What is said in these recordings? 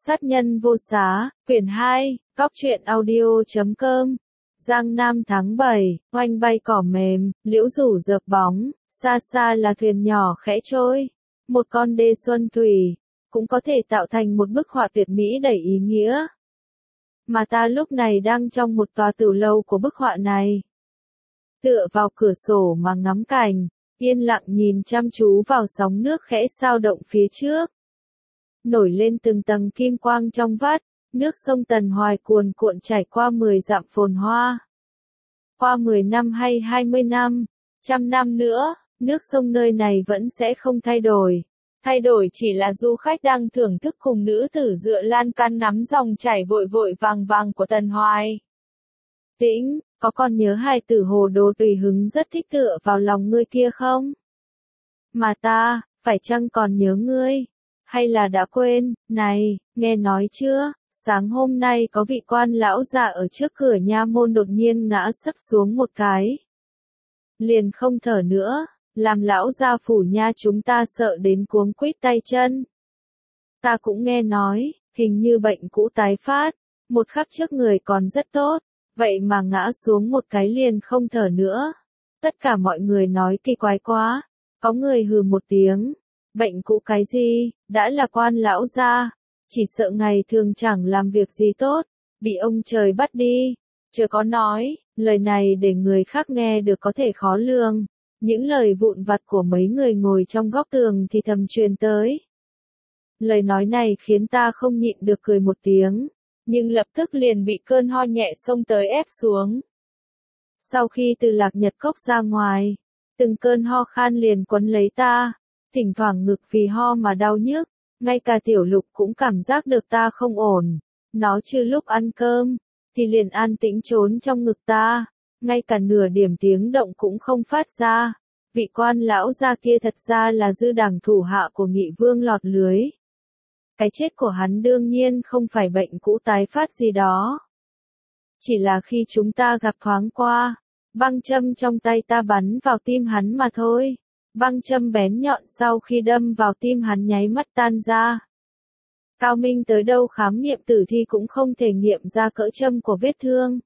Sát nhân vô xá, quyển 2, Góc truyện audio.com. Giang Nam tháng 7, oanh bay cỏ mềm, liễu rủ dợp bóng, xa xa là thuyền nhỏ khẽ trôi. Một con đê xuân thủy, cũng có thể tạo thành một bức họa tuyệt mỹ đầy ý nghĩa. Mà ta lúc này đang trong một tòa tiểu lâu của bức họa này. Tựa vào cửa sổ mà ngắm cảnh, yên lặng nhìn chăm chú vào sóng nước khẽ xao động phía trước. Nổi lên từng tầng kim quang trong vắt, nước sông Tần Hoài cuồn cuộn chảy qua 10 dặm phồn hoa. Qua 10 năm hay 20 năm, 100 năm nữa, nước sông nơi này vẫn sẽ không thay đổi. Thay đổi chỉ là du khách đang thưởng thức cùng nữ tử dựa lan can ngắm dòng chảy vội vội vàng vàng của Tần Hoài. Tĩnh, có còn nhớ hai tử hồ đồ tùy hứng rất thích tựa vào lòng ngươi kia không? Mà ta, phải chăng còn nhớ ngươi? Hay là đã quên? Này, nghe nói chưa? Sáng hôm nay có vị quan lão già ở trước cửa nha môn đột nhiên ngã sấp xuống một cái. Liền không thở nữa, làm lão gia phủ nha chúng ta sợ đến cuống quýt tay chân. Ta cũng nghe nói, hình như bệnh cũ tái phát, một khắc trước người còn rất tốt, vậy mà ngã xuống một cái liền không thở nữa. Tất cả mọi người nói kỳ quái quá, có người hừ một tiếng. Bệnh cũ cái gì, đã là quan lão gia, chỉ sợ ngày thường chẳng làm việc gì tốt, bị ông trời bắt đi. Chưa có nói, lời này để người khác nghe được có thể khó lường. Những lời vụn vặt của mấy người ngồi trong góc tường thì thầm truyền tới. Lời nói này khiến ta không nhịn được cười một tiếng, nhưng lập tức liền bị cơn ho nhẹ xông tới ép xuống. Sau khi từ Lạc Nhật Cốc ra ngoài, từng cơn ho khan liền quấn lấy ta. Thỉnh thoảng ngực vì ho mà đau nhức, ngay cả Tiểu Lục cũng cảm giác được ta không ổn. Nó chưa lúc ăn cơm, thì liền an tĩnh trốn trong ngực ta, ngay cả nửa điểm tiếng động cũng không phát ra. Vị quan lão gia kia thật ra là dư đảng thủ hạ của Nghị Vương lọt lưới. Cái chết của hắn đương nhiên không phải bệnh cũ tái phát gì đó. Chỉ là khi chúng ta gặp thoáng qua, băng châm trong tay ta bắn vào tim hắn mà thôi. Băng châm bén nhọn sau khi đâm vào tim hắn nháy mắt tan ra. Cao minh tới đâu khám nghiệm tử thi cũng không thể nghiệm ra cỡ châm của vết thương.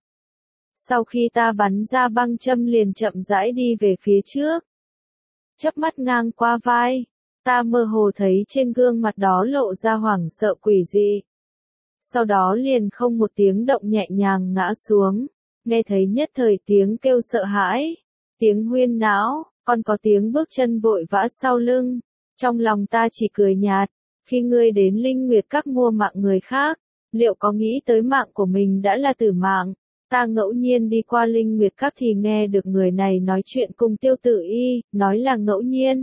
Sau khi ta bắn ra băng châm liền chậm rãi đi về phía trước. Chớp mắt ngang qua vai, ta mơ hồ thấy trên gương mặt đó lộ ra hoảng sợ quỷ dị. Sau đó liền không một tiếng động nhẹ nhàng ngã xuống, nghe thấy nhất thời tiếng kêu sợ hãi, tiếng huyên náo. Còn có tiếng bước chân vội vã sau lưng, trong lòng ta chỉ cười nhạt, khi ngươi đến Linh Nguyệt Các mua mạng người khác, liệu có nghĩ tới mạng của mình đã là tử mạng? Ta ngẫu nhiên đi qua Linh Nguyệt Các thì nghe được người này nói chuyện cùng Tiêu Tử Y, nói là ngẫu nhiên.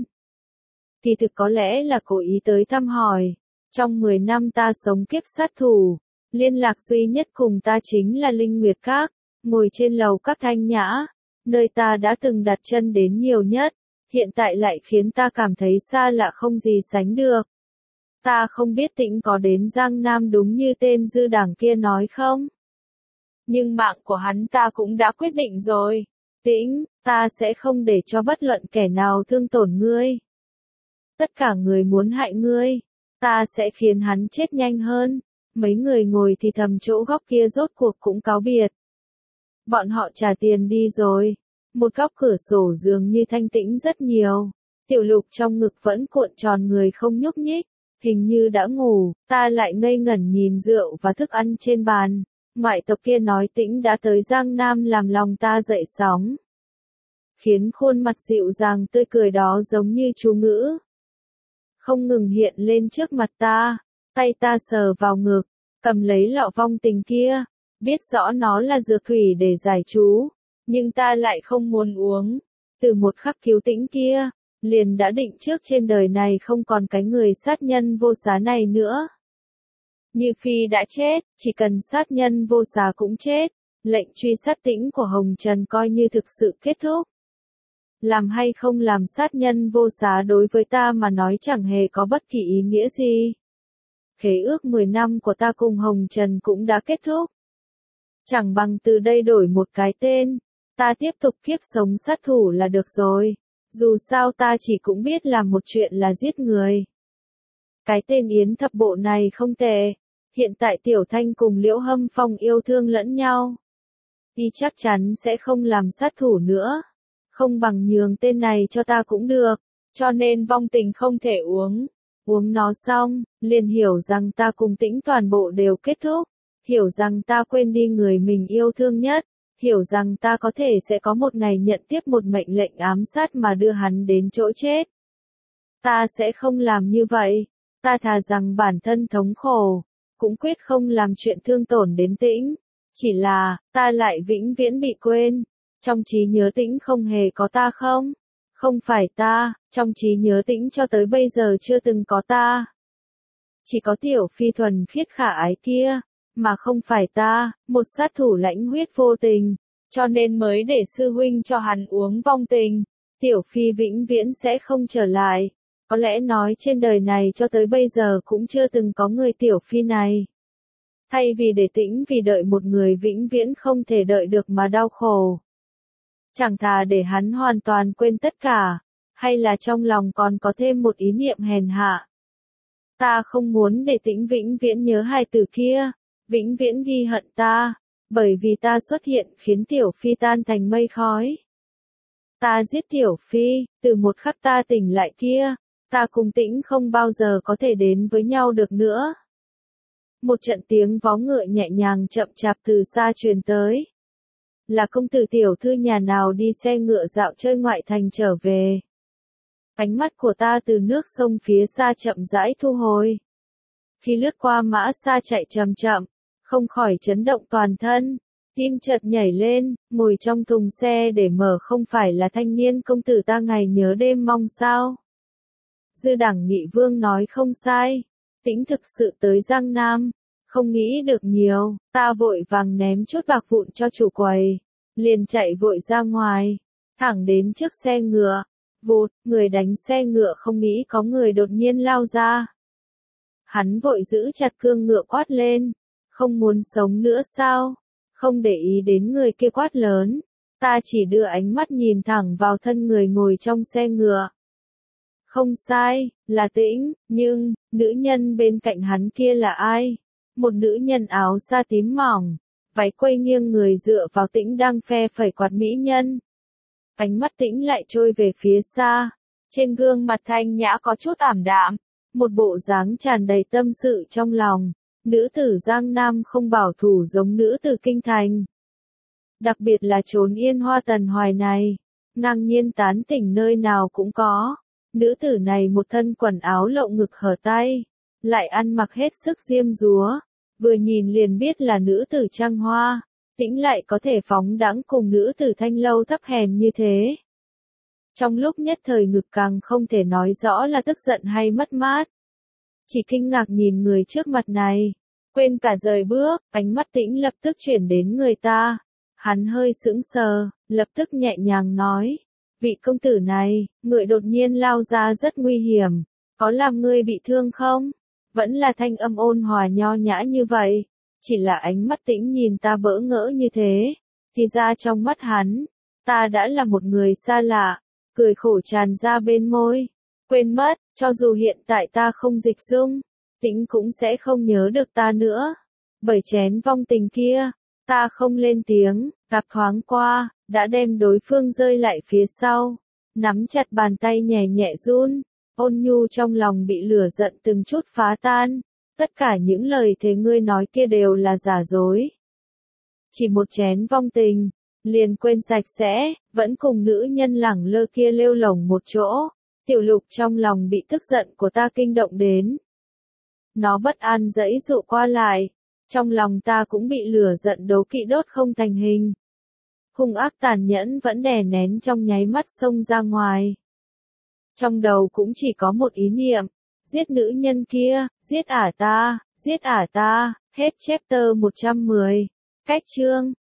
Thì thực có lẽ là cố ý tới thăm hỏi, trong 10 năm ta sống kiếp sát thủ, liên lạc duy nhất cùng ta chính là Linh Nguyệt Các, ngồi trên lầu các thanh nhã. Nơi ta đã từng đặt chân đến nhiều nhất, hiện tại lại khiến ta cảm thấy xa lạ không gì sánh được. Ta không biết Tĩnh có đến Giang Nam đúng như tên dư đảng kia nói không? Nhưng mạng của hắn ta cũng đã quyết định rồi. Tĩnh, ta sẽ không để cho bất luận kẻ nào thương tổn ngươi. Tất cả người muốn hại ngươi, ta sẽ khiến hắn chết nhanh hơn. Mấy người ngồi thì thầm chỗ góc kia rốt cuộc cũng cáo biệt. Bọn họ trả tiền đi rồi. Một góc cửa sổ dường như thanh tĩnh rất nhiều. Tiểu Lục trong ngực vẫn cuộn tròn người không nhúc nhích, hình như đã ngủ. Ta lại ngây ngẩn nhìn rượu và thức ăn trên bàn. Ngoại tộc kia nói Tĩnh đã tới Giang Nam làm lòng ta dậy sóng. Khiến khuôn mặt dịu dàng tươi cười đó giống như chú ngữ. Không ngừng hiện lên trước mặt ta. Tay ta sờ vào ngực, cầm lấy lọ vong tình kia. Biết rõ nó là dược thủy để giải chú, nhưng ta lại không muốn uống. Từ một khắc cứu Tĩnh kia, liền đã định trước trên đời này không còn cái người sát nhân vô giá này nữa. Như Phi đã chết, chỉ cần sát nhân vô giá cũng chết, lệnh truy sát Tĩnh của Hồng Trần coi như thực sự kết thúc. Làm hay không làm sát nhân vô giá đối với ta mà nói chẳng hề có bất kỳ ý nghĩa gì. Khế ước 10 năm của ta cùng Hồng Trần cũng đã kết thúc. Chẳng bằng từ đây đổi một cái tên, ta tiếp tục kiếp sống sát thủ là được rồi. Dù sao ta chỉ cũng biết làm một chuyện là giết người. Cái tên Yến Thập Bộ này không tệ. Hiện tại Tiểu Thanh cùng Liễu Hâm Phong yêu thương lẫn nhau. Y chắc chắn sẽ không làm sát thủ nữa. Không bằng nhường tên này cho ta cũng được. Cho nên vong tình không thể uống. Uống nó xong, liền hiểu rằng ta cùng Tĩnh toàn bộ đều kết thúc. Hiểu rằng ta quên đi người mình yêu thương nhất. Hiểu rằng ta có thể sẽ có một ngày nhận tiếp một mệnh lệnh ám sát mà đưa hắn đến chỗ chết. Ta sẽ không làm như vậy. Ta thà rằng bản thân thống khổ. Cũng quyết không làm chuyện thương tổn đến Tĩnh. Chỉ là, ta lại vĩnh viễn bị quên. Trong trí nhớ Tĩnh không hề có ta không? Không phải ta, trong trí nhớ Tĩnh cho tới bây giờ chưa từng có ta. Chỉ có Tiểu Phi thuần khiết khả ái kia, mà không phải ta, một sát thủ lãnh huyết vô tình, cho nên mới để sư huynh cho hắn uống vong tình. Tiểu Phi vĩnh viễn sẽ không trở lại. Có lẽ nói trên đời này cho tới bây giờ cũng chưa từng có người Tiểu Phi này. Thay vì để Tĩnh vì đợi một người vĩnh viễn không thể đợi được mà đau khổ. Chẳng thà để hắn hoàn toàn quên tất cả, hay là trong lòng còn có thêm một ý niệm hèn hạ. Ta không muốn để Tĩnh vĩnh viễn nhớ hai từ kia, vĩnh viễn ghi hận ta, bởi vì ta xuất hiện khiến Tiểu Phi tan thành mây khói. Ta giết Tiểu Phi, từ một khắc ta tỉnh lại kia, ta cùng Tĩnh không bao giờ có thể đến với nhau được nữa. Một trận tiếng vó ngựa nhẹ nhàng chậm chạp từ xa truyền tới. Là công tử tiểu thư nhà nào đi xe ngựa dạo chơi ngoại thành trở về. Ánh mắt của ta từ nước sông phía xa chậm rãi thu hồi. Khi lướt qua mã xa chạy chậm chậm, không khỏi chấn động toàn thân, tim chợt nhảy lên, ngồi trong thùng xe để mở không phải là thanh niên công tử ta ngày nhớ đêm mong sao. Dư Đẳng Nghị Vương nói không sai, Tĩnh thực sự tới Giang Nam, không nghĩ được nhiều, ta vội vàng ném chút bạc vụn cho chủ quầy, liền chạy vội ra ngoài, thẳng đến trước xe ngựa, vụt, người đánh xe ngựa không nghĩ có người đột nhiên lao ra. Hắn vội giữ chặt cương ngựa quát lên, không muốn sống nữa sao, không để ý đến người kia quát lớn, ta chỉ đưa ánh mắt nhìn thẳng vào thân người ngồi trong xe ngựa. Không sai, là Tĩnh, nhưng, nữ nhân bên cạnh hắn kia là ai? Một nữ nhân áo sa tím mỏng, váy quây nghiêng người dựa vào Tĩnh đang phe phẩy quạt mỹ nhân. Ánh mắt Tĩnh lại trôi về phía xa, trên gương mặt thanh nhã có chút ảm đạm, một bộ dáng tràn đầy tâm sự trong lòng. Nữ tử Giang Nam không bảo thủ giống nữ tử Kinh Thành. Đặc biệt là chốn Yên Hoa Tần Hoài này, ngang nhiên tán tỉnh nơi nào cũng có. Nữ tử này một thân quần áo lộ ngực hở tay, lại ăn mặc hết sức diêm dúa, vừa nhìn liền biết là nữ tử trăng hoa, Tĩnh lại có thể phóng đãng cùng nữ tử thanh lâu thấp hèn như thế. Trong lúc nhất thời ngực càng không thể nói rõ là tức giận hay mất mát. Chỉ kinh ngạc nhìn người trước mặt này, quên cả rời bước, ánh mắt Tĩnh lập tức chuyển đến người ta. Hắn hơi sững sờ, lập tức nhẹ nhàng nói. Vị công tử này, người đột nhiên lao ra rất nguy hiểm, có làm ngươi bị thương không? Vẫn là thanh âm ôn hòa nho nhã như vậy, chỉ là ánh mắt Tĩnh nhìn ta bỡ ngỡ như thế, thì ra trong mắt hắn, ta đã là một người xa lạ, cười khổ tràn ra bên môi, quên mất, cho dù hiện tại ta không dịch dung, Tĩnh cũng sẽ không nhớ được ta nữa, bởi chén vong tình kia, ta không lên tiếng, gặp thoáng qua, đã đem đối phương rơi lại phía sau, nắm chặt bàn tay nhẹ nhẹ run, ôn nhu trong lòng bị lửa giận từng chút phá tan, tất cả những lời thề ngươi nói kia đều là giả dối. Chỉ một chén vong tình, liền quên sạch sẽ, vẫn cùng nữ nhân lẳng lơ kia lêu lổng một chỗ, Tiểu Lục trong lòng bị tức giận của ta kinh động đến. Nó bất an giãy dụ qua lại, trong lòng ta cũng bị lửa giận đố kỵ đốt không thành hình. Hung ác tàn nhẫn vẫn đè nén trong nháy mắt xông ra ngoài. Trong đầu cũng chỉ có một ý niệm, giết nữ nhân kia, giết ả ta, hết chapter 110, cách chương.